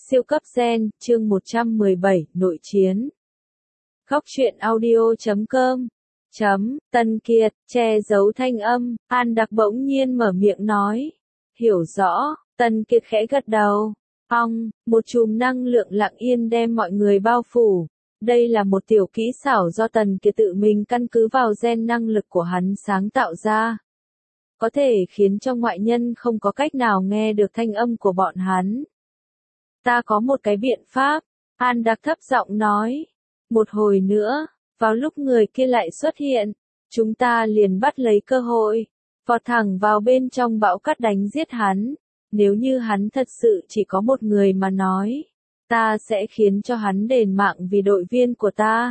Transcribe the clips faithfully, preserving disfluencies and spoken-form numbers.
Siêu cấp gen, chương một trăm mười bảy, nội chiến. Góc truyện audio chấm com chấm, Tân Kiệt, che giấu thanh âm, An Đặc bỗng nhiên mở miệng nói. Hiểu rõ, Tân Kiệt khẽ gật đầu. Ong, một chùm năng lượng lặng yên đem mọi người bao phủ. Đây là một tiểu kỹ xảo do Tần Kiệt tự mình căn cứ vào gen năng lực của hắn sáng tạo ra. Có thể khiến cho ngoại nhân không có cách nào nghe được thanh âm của bọn hắn. Ta có một cái biện pháp, An Đặc thấp giọng nói. Một hồi nữa, vào lúc người kia lại xuất hiện, chúng ta liền bắt lấy cơ hội, vọt thẳng vào bên trong bão cát đánh giết hắn. Nếu như hắn thật sự chỉ có một người mà nói, ta sẽ khiến cho hắn đền mạng vì đội viên của ta.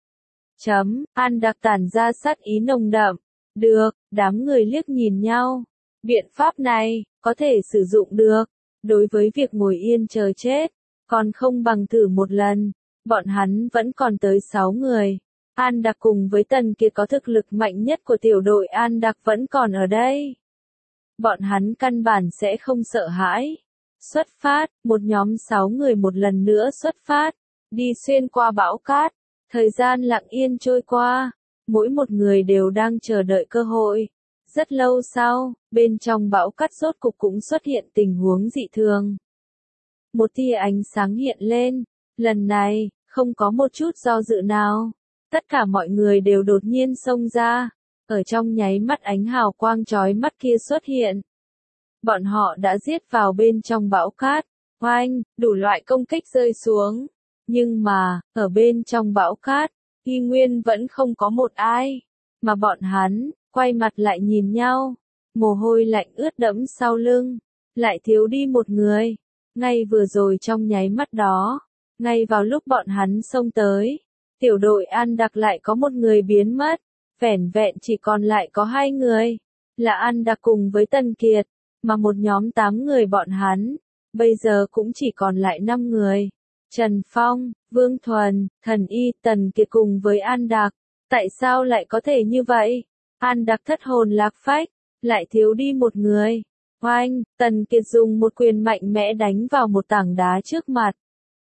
Chấm, An Đặc tản ra sát ý nồng đậm. Được, đám người liếc nhìn nhau. Biện pháp này, có thể sử dụng được. Đối với việc ngồi yên chờ chết, còn không bằng thử một lần. Bọn hắn vẫn còn tới sáu người. An Đặc cùng với Tần Kiệt có thực lực mạnh nhất của tiểu đội An Đặc vẫn còn ở đây. Bọn hắn căn bản sẽ không sợ hãi. Xuất phát, một nhóm sáu người một lần nữa xuất phát. Đi xuyên qua bão cát. Thời gian lặng yên trôi qua. Mỗi một người đều đang chờ đợi cơ hội. Rất lâu sau, bên trong bão cát rốt cục cũng xuất hiện tình huống dị thường. Một tia ánh sáng hiện lên. Lần này, không có một chút do dự nào. Tất cả mọi người đều đột nhiên xông ra. Ở trong nháy mắt ánh hào quang chói mắt kia xuất hiện. Bọn họ đã giết vào bên trong bão cát. Oanh, đủ loại công kích rơi xuống. Nhưng mà, ở bên trong bão cát, y nguyên vẫn không có một ai. Mà bọn hắn, quay mặt lại nhìn nhau. Mồ hôi lạnh ướt đẫm sau lưng. Lại thiếu đi một người. Ngay vừa rồi trong nháy mắt đó. Ngay vào lúc bọn hắn xông tới. Tiểu đội An Đặc lại có một người biến mất. Vẻn vẹn chỉ còn lại có hai người. Là An Đặc cùng với Tần Kiệt. Mà một nhóm tám người bọn hắn. Bây giờ cũng chỉ còn lại năm người. Trần Phong, Vương Thuần, Thần Y, Tần Kiệt cùng với An Đặc. Tại sao lại có thể như vậy? An Đặc thất hồn lạc phách. Lại thiếu đi một người. Oanh, Tần Kiệt dùng một quyền mạnh mẽ đánh vào một tảng đá trước mặt.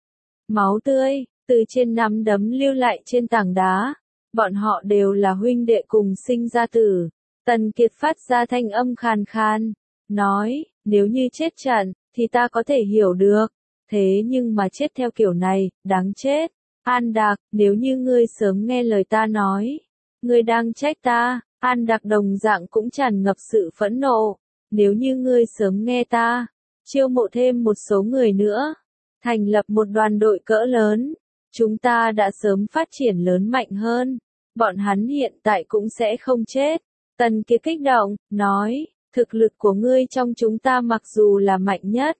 Máu tươi, từ trên nắm đấm lưu lại trên tảng đá. Bọn họ đều là huynh đệ cùng sinh ra tử. Tần Kiệt phát ra thanh âm khàn khàn. Nói, nếu như chết trận, thì ta có thể hiểu được. Thế nhưng mà chết theo kiểu này, đáng chết. An Đặc, nếu như ngươi sớm nghe lời ta nói. Ngươi đang trách ta. An Đặc đồng dạng cũng tràn ngập sự phẫn nộ. Nếu như ngươi sớm nghe ta. Chiêu mộ thêm một số người nữa. Thành lập một đoàn đội cỡ lớn. Chúng ta đã sớm phát triển lớn mạnh hơn. Bọn hắn hiện tại cũng sẽ không chết. Tần Kiệt kích động, nói, thực lực của ngươi trong chúng ta mặc dù là mạnh nhất.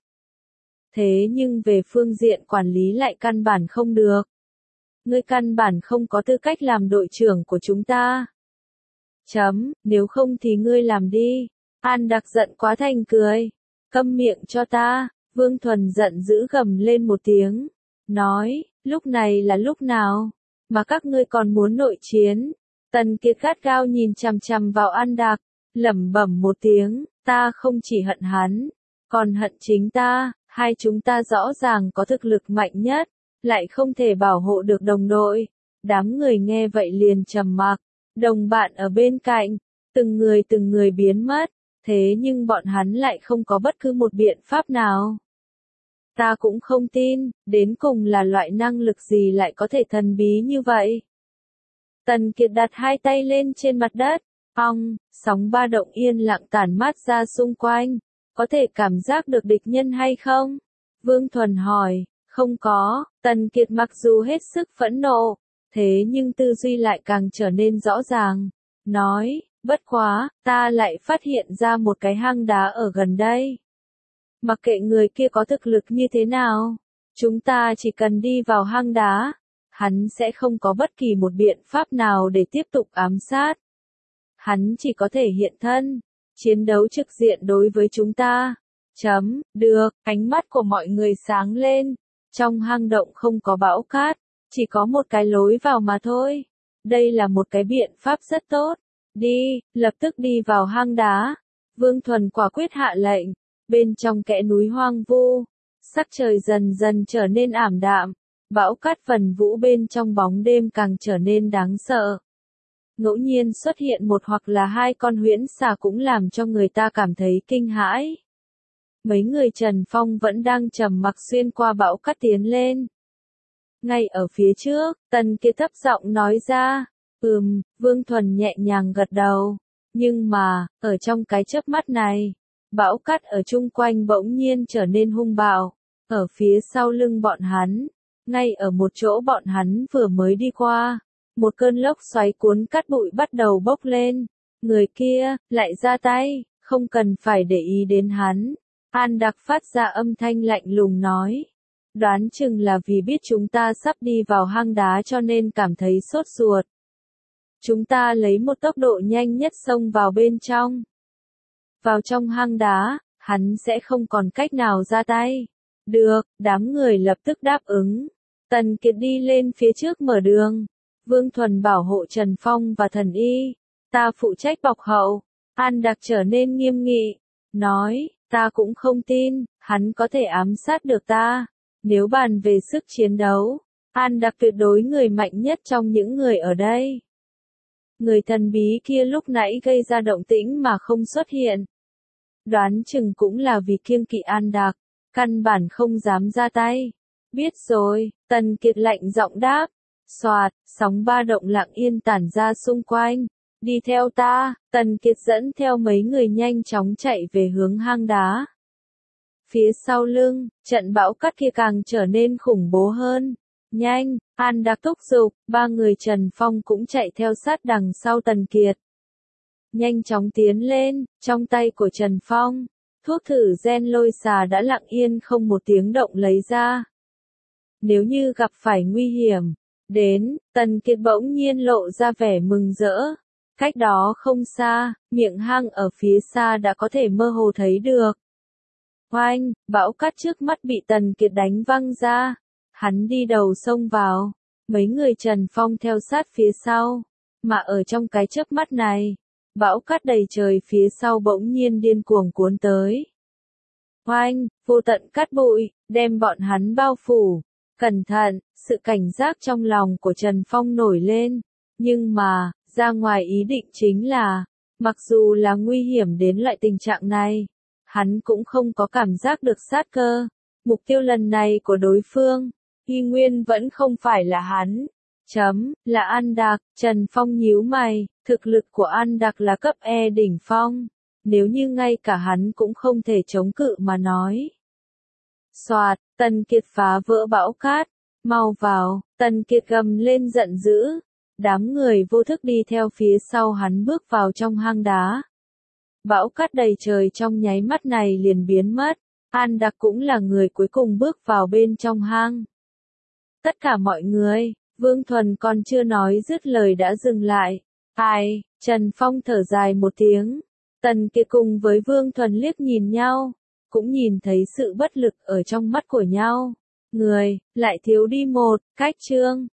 Thế nhưng về phương diện quản lý lại căn bản không được. Ngươi căn bản không có tư cách làm đội trưởng của chúng ta. Chấm, nếu không thì ngươi làm đi. An Đặc giận quá thành cười. Câm miệng cho ta. Vương Thuần giận dữ gầm lên một tiếng. Nói, lúc này là lúc nào? Mà các ngươi còn muốn nội chiến? Tần Kiệt gắt gao nhìn chằm chằm vào An Đặc. Lẩm bẩm một tiếng, ta không chỉ hận hắn. Còn hận chính ta. Hai chúng ta rõ ràng có thực lực mạnh nhất. Lại không thể bảo hộ được đồng đội. Đám người nghe vậy liền trầm mặc. Đồng bạn ở bên cạnh. Từng người từng người biến mất. Thế nhưng bọn hắn lại không có bất cứ một biện pháp nào. Ta cũng không tin, đến cùng là loại năng lực gì lại có thể thần bí như vậy. Tần Kiệt đặt hai tay lên trên mặt đất. Ong, sóng ba động yên lặng tản mát ra xung quanh. Có thể cảm giác được địch nhân hay không? Vương Thuần hỏi. Không có. Tần Kiệt mặc dù hết sức phẫn nộ. Thế nhưng tư duy lại càng trở nên rõ ràng. Nói, bất quá, ta lại phát hiện ra một cái hang đá ở gần đây. Mặc kệ người kia có thực lực như thế nào, chúng ta chỉ cần đi vào hang đá, hắn sẽ không có bất kỳ một biện pháp nào để tiếp tục ám sát. Hắn chỉ có thể hiện thân, chiến đấu trực diện đối với chúng ta. Chấm, được, ánh mắt của mọi người sáng lên. Trong hang động không có bão cát, chỉ có một cái lối vào mà thôi. Đây là một cái biện pháp rất tốt. Đi, lập tức đi vào hang đá. Vương Thuần quả quyết hạ lệnh. Bên trong kẽ núi hoang vu, Sắc trời dần dần trở nên ảm đạm, bão cát vần vũ bên trong bóng đêm càng trở nên đáng sợ. Ngẫu nhiên xuất hiện một hoặc là hai con huyễn xà cũng làm cho người ta cảm thấy kinh hãi. Mấy người Trần Phong vẫn đang trầm mặc xuyên qua bão cát tiến lên. Ngay ở phía trước, Tần Kiệt thấp giọng nói ra, ừm, Vương Thuần nhẹ nhàng gật đầu. Nhưng mà, ở trong cái chớp mắt này, bão cát ở chung quanh bỗng nhiên trở nên hung bạo. Ở phía sau lưng bọn hắn, ngay ở một chỗ bọn hắn vừa mới đi qua, một cơn lốc xoáy cuốn cát bụi bắt đầu bốc lên. Người kia, lại ra tay, không cần phải để ý đến hắn. An Đặc phát ra âm thanh lạnh lùng nói. Đoán chừng là vì biết chúng ta sắp đi vào hang đá cho nên cảm thấy sốt ruột. Chúng ta lấy một tốc độ nhanh nhất xông vào bên trong. Vào trong hang đá, hắn sẽ không còn cách nào ra tay. Được, đám người lập tức đáp ứng. Tần Kiệt đi lên phía trước mở đường. Vương Thuần bảo hộ Trần Phong và Thần Y. Ta phụ trách bọc hậu. An Đặc trở nên nghiêm nghị. Nói, ta cũng không tin, hắn có thể ám sát được ta. Nếu bàn về sức chiến đấu, An Đặc tuyệt đối người mạnh nhất trong những người ở đây. Người thần bí kia lúc nãy gây ra động tĩnh mà không xuất hiện. Đoán chừng cũng là vì kiêng kỵ An Đặc, căn bản không dám ra tay. Biết rồi, Tần Kiệt lạnh giọng đáp. Soạt, sóng ba động lặng yên tản ra xung quanh. Đi theo ta, Tần Kiệt dẫn theo mấy người nhanh chóng chạy về hướng hang đá. Phía sau lưng, trận bão cát kia càng trở nên khủng bố hơn. Nhanh, An Đặc thúc giục, ba người Trần Phong cũng chạy theo sát đằng sau Tần Kiệt. Nhanh chóng tiến lên, trong tay của Trần Phong, thuốc thử gen lôi xà đã lặng yên không một tiếng động lấy ra. Nếu như gặp phải nguy hiểm, đến, Tần Kiệt bỗng nhiên lộ ra vẻ mừng rỡ. Cách đó không xa, miệng hang ở phía xa đã có thể mơ hồ thấy được. Oanh, bão cát trước mắt bị Tần Kiệt đánh văng ra. Hắn đi đầu xông vào, mấy người Trần Phong theo sát phía sau. Mà ở trong cái chớp mắt này, bão cát đầy trời phía sau bỗng nhiên điên cuồng cuốn tới. Oanh, vô tận cát bụi, đem bọn hắn bao phủ. Cẩn thận, sự cảnh giác trong lòng của Trần Phong nổi lên. Nhưng mà, ra ngoài ý định chính là, mặc dù là nguy hiểm đến loại tình trạng này, hắn cũng không có cảm giác được sát cơ. Mục tiêu lần này của đối phương, y nguyên vẫn không phải là hắn. Chấm, là An Đặc. Trần Phong nhíu mày, thực lực của An Đặc là cấp E đỉnh phong. Nếu như ngay cả hắn cũng không thể chống cự mà nói. Soạt, Tần Kiệt phá vỡ bão cát. Mau vào, Tần Kiệt gầm lên giận dữ. Đám người vô thức đi theo phía sau hắn bước vào trong hang đá. Bão cát đầy trời trong nháy mắt này liền biến mất. An Đặc cũng là người cuối cùng bước vào bên trong hang. Tất cả mọi người, Vương Thuần còn chưa nói dứt lời đã dừng lại. Ai, Trần Phong thở dài một tiếng. Tần Kiệt cùng với Vương Thuần liếc nhìn nhau, cũng nhìn thấy sự bất lực ở trong mắt của nhau. Người, lại thiếu đi một, cách chương.